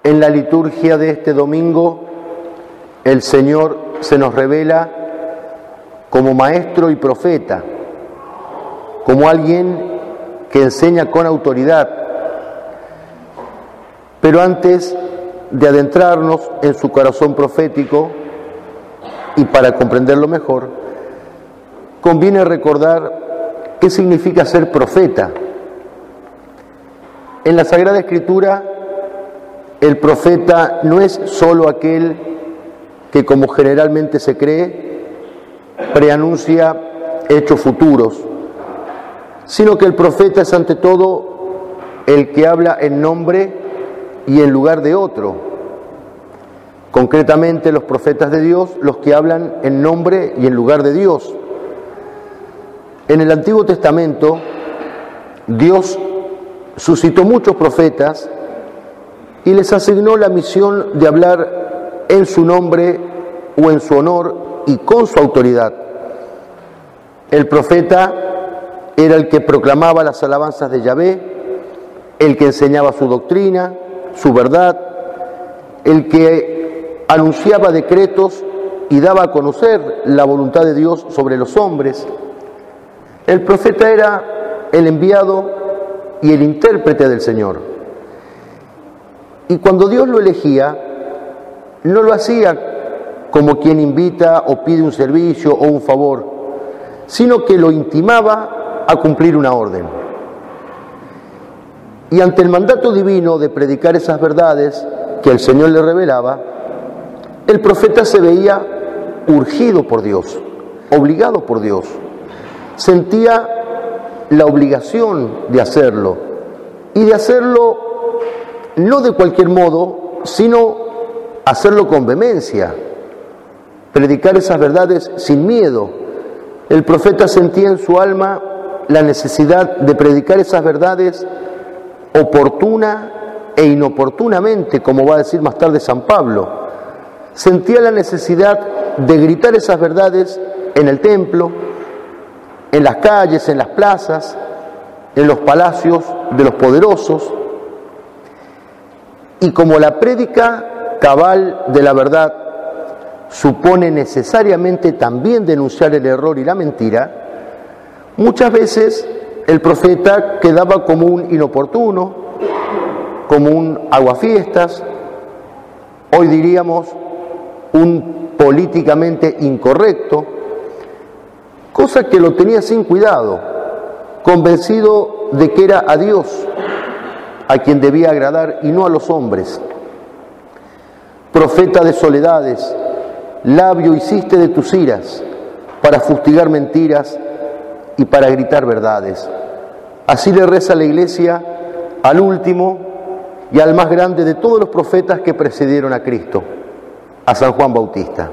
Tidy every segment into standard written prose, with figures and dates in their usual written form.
En la liturgia de este domingo, el Señor se nos revela como maestro y profeta, como alguien que enseña con autoridad. Pero antes de adentrarnos en su corazón profético, y para comprenderlo mejor, conviene recordar qué significa ser profeta. En la Sagrada Escritura, el profeta no es solo aquel que, como generalmente se cree, preanuncia hechos futuros, sino que el profeta es ante todo el que habla en nombre y en lugar de otro. Concretamente, los profetas de Dios, los que hablan en nombre y en lugar de Dios. En el Antiguo Testamento, Dios suscitó muchos profetas y les asignó la misión de hablar en su nombre o en su honor y con su autoridad. El profeta era el que proclamaba las alabanzas de Yahvé, el que enseñaba su doctrina, su verdad, el que anunciaba decretos y daba a conocer la voluntad de Dios sobre los hombres. El profeta era el enviado y el intérprete del Señor. Y cuando Dios lo elegía, no lo hacía como quien invita o pide un servicio o un favor, sino que lo intimaba a cumplir una orden. Y ante el mandato divino de predicar esas verdades que el Señor le revelaba, el profeta se veía urgido por Dios, obligado por Dios. Sentía la obligación de hacerlo, y de hacerlo no de cualquier modo, sino hacerlo con vehemencia, predicar esas verdades sin miedo. El profeta sentía en su alma la necesidad de predicar esas verdades oportuna e inoportunamente, como va a decir más tarde San Pablo. Sentía la necesidad de gritar esas verdades en el templo, en las calles, en las plazas, en los palacios de los poderosos. Y como la prédica cabal de la verdad supone necesariamente también denunciar el error y la mentira, muchas veces el profeta quedaba como un inoportuno, como un aguafiestas, hoy diríamos un políticamente incorrecto, cosa que lo tenía sin cuidado, convencido de que era a Dios a quien debía agradar y no a los hombres. Profeta de soledades, labio hiciste de tus iras, para fustigar mentiras y para gritar verdades. Así le reza la Iglesia al último y al más grande de todos los profetas que precedieron a Cristo, a San Juan Bautista.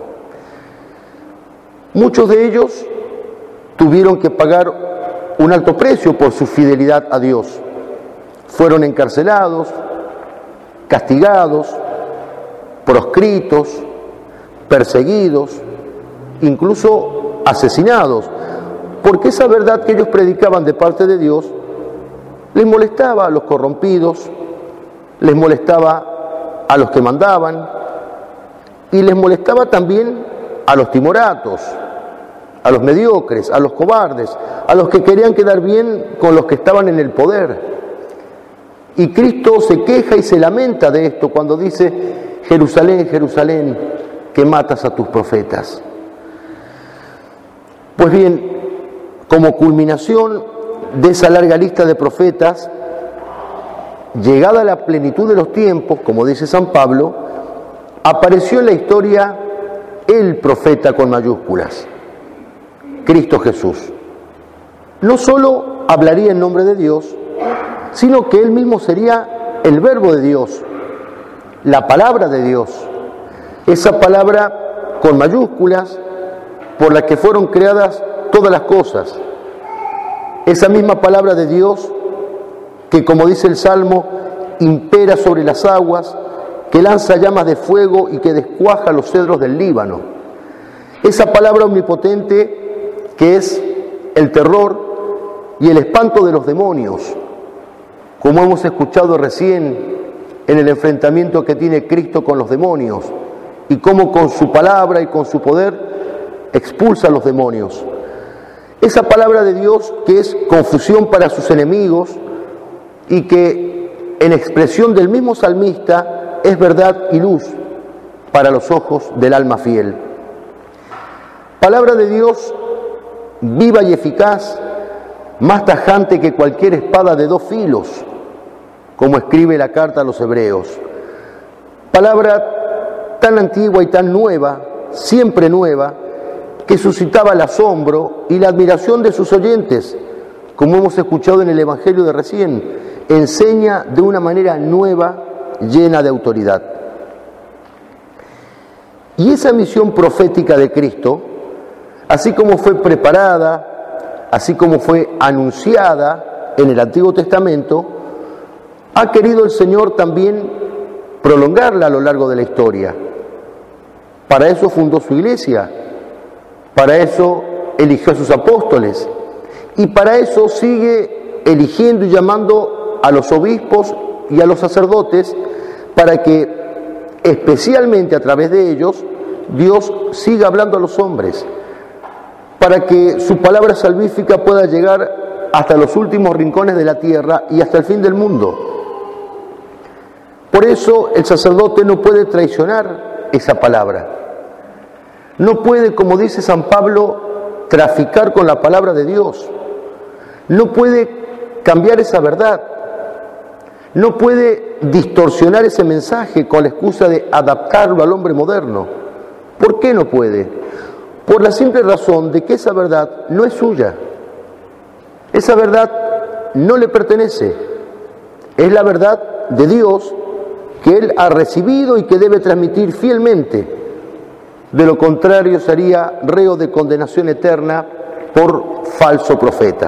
Muchos de ellos tuvieron que pagar un alto precio por su fidelidad a Dios. Fueron encarcelados, castigados, proscritos, perseguidos, incluso asesinados, porque esa verdad que ellos predicaban de parte de Dios les molestaba a los corrompidos, les molestaba a los que mandaban y les molestaba también a los timoratos, a los mediocres, a los cobardes, a los que querían quedar bien con los que estaban en el poder. Y Cristo se queja y se lamenta de esto cuando dice: Jerusalén, Jerusalén, que matas a tus profetas. Pues bien, como culminación de esa larga lista de profetas, llegada a la plenitud de los tiempos, como dice San Pablo, apareció en la historia el profeta con mayúsculas, Cristo Jesús. No solo hablaría en nombre de Dios, sino que Él mismo sería el Verbo de Dios, la palabra de Dios, esa palabra con mayúsculas por la que fueron creadas todas las cosas, esa misma palabra de Dios que, como dice el Salmo, impera sobre las aguas, que lanza llamas de fuego y que descuaja los cedros del Líbano. Esa palabra omnipotente que es el terror y el espanto de los demonios, como hemos escuchado recién en el enfrentamiento que tiene Cristo con los demonios y cómo con su palabra y con su poder expulsa a los demonios. Esa palabra de Dios que es confusión para sus enemigos y que en expresión del mismo salmista es verdad y luz para los ojos del alma fiel. Palabra de Dios viva y eficaz, más tajante que cualquier espada de 2 filos, como escribe la carta a los Hebreos. Palabra tan antigua y tan nueva, siempre nueva, que suscitaba el asombro y la admiración de sus oyentes, como hemos escuchado en el Evangelio de recién, enseña de una manera nueva, llena de autoridad. Y esa misión profética de Cristo, así como fue preparada, así como fue anunciada en el Antiguo Testamento, ha querido el Señor también prolongarla a lo largo de la historia. Para eso fundó su iglesia, para eso eligió a sus apóstoles y para eso sigue eligiendo y llamando a los obispos y a los sacerdotes para que especialmente a través de ellos Dios siga hablando a los hombres, para que su palabra salvífica pueda llegar hasta los últimos rincones de la tierra y hasta el fin del mundo. Por eso el sacerdote no puede traicionar esa palabra. No puede, como dice San Pablo, traficar con la palabra de Dios. No puede cambiar esa verdad. No puede distorsionar ese mensaje con la excusa de adaptarlo al hombre moderno. ¿Por qué no puede? Por la simple razón de que esa verdad no es suya. Esa verdad no le pertenece. Es la verdad de Dios que Él ha recibido y que debe transmitir fielmente. De lo contrario sería reo de condenación eterna por falso profeta.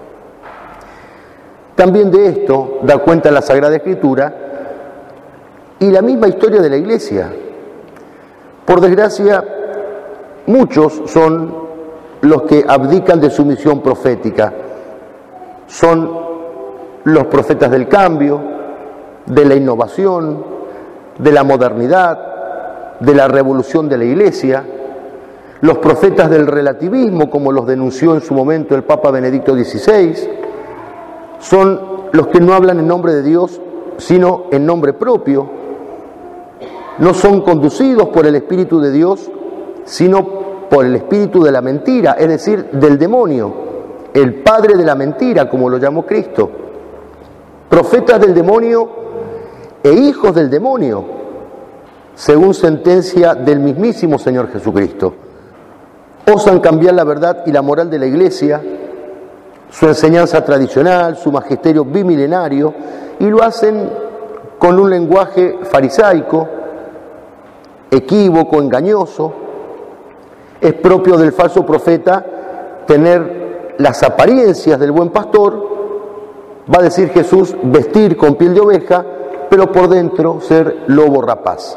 También de esto da cuenta la Sagrada Escritura y la misma historia de la Iglesia. Por desgracia, muchos son los que abdican de su misión profética. Son los profetas del cambio, de la innovación, de la modernidad, de la revolución de la Iglesia, los profetas del relativismo, como los denunció en su momento el Papa Benedicto XVI, son los que no hablan en nombre de Dios, sino en nombre propio, no son conducidos por el Espíritu de Dios, sino por el espíritu de la mentira, es decir, del demonio, el padre de la mentira, como lo llamó Cristo. Profetas del demonio e hijos del demonio, según sentencia del mismísimo Señor Jesucristo. Osan cambiar la verdad y la moral de la Iglesia, su enseñanza tradicional, su magisterio bimilenario, y lo hacen con un lenguaje farisaico, equívoco, engañoso. Es propio del falso profeta tener las apariencias del buen pastor, va a decir Jesús, vestir con piel de oveja, pero por dentro ser lobo rapaz.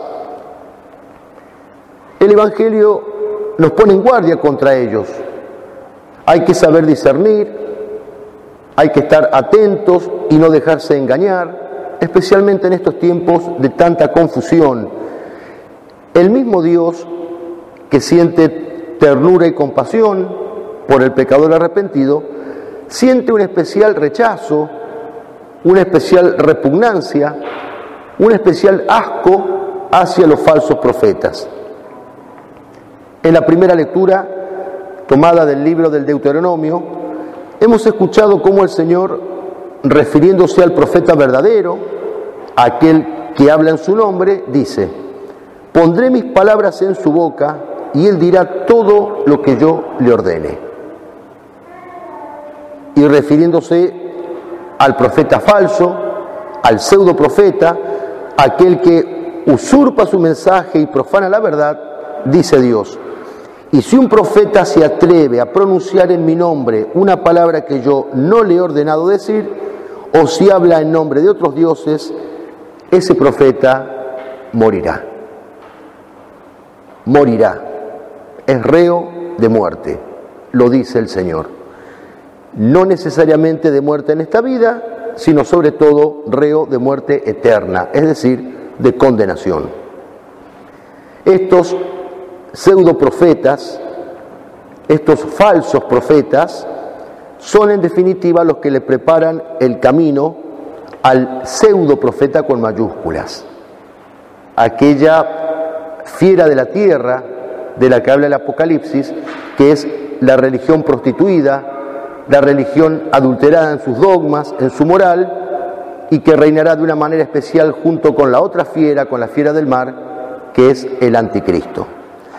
El Evangelio nos pone en guardia contra ellos. Hay que saber discernir, hay que estar atentos y no dejarse engañar, especialmente en estos tiempos de tanta confusión. El mismo Dios que siente ternura y compasión por el pecador arrepentido, siente un especial rechazo, una especial repugnancia, un especial asco hacia los falsos profetas. En la primera lectura, tomada del libro del Deuteronomio, hemos escuchado cómo el Señor, refiriéndose al profeta verdadero, aquel que habla en su nombre, dice: pondré mis palabras en su boca y él dirá todo lo que yo le ordene. Y refiriéndose al profeta falso, al pseudo profeta, aquel que usurpa su mensaje y profana la verdad, dice Dios: y si un profeta se atreve a pronunciar en mi nombre una palabra que yo no le he ordenado decir, o si habla en nombre de otros dioses, ese profeta morirá. Morirá. Es reo de muerte, lo dice el Señor. No necesariamente de muerte en esta vida, sino sobre todo reo de muerte eterna, es decir, de condenación. Estos pseudoprofetas, estos falsos profetas, son en definitiva los que le preparan el camino al pseudoprofeta con mayúsculas, aquella fiera de la tierra de la que habla el Apocalipsis, que es la religión prostituida, la religión adulterada en sus dogmas, en su moral, y que reinará de una manera especial junto con la otra fiera, con la fiera del mar, que es el anticristo.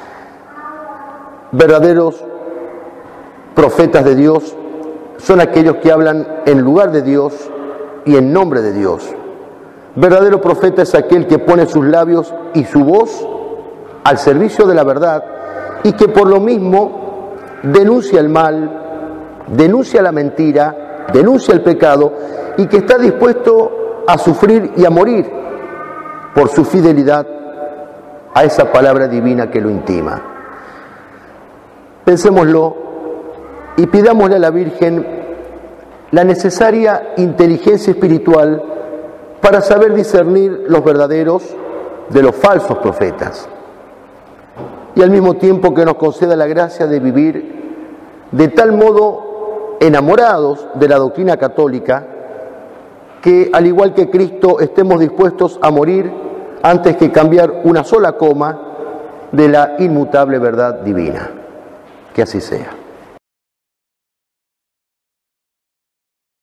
Verdaderos profetas de Dios son aquellos que hablan en lugar de Dios y en nombre de Dios. Verdadero profeta es aquel que pone sus labios y su voz al servicio de la verdad y que por lo mismo denuncia el mal, denuncia la mentira, denuncia el pecado y que está dispuesto a sufrir y a morir por su fidelidad a esa palabra divina que lo intima. Pensémoslo y pidámosle a la Virgen la necesaria inteligencia espiritual para saber discernir los verdaderos de los falsos profetas y al mismo tiempo que nos conceda la gracia de vivir de tal modo enamorados de la doctrina católica que, al igual que Cristo, estemos dispuestos a morir antes que cambiar una sola coma de la inmutable verdad divina. Que así sea.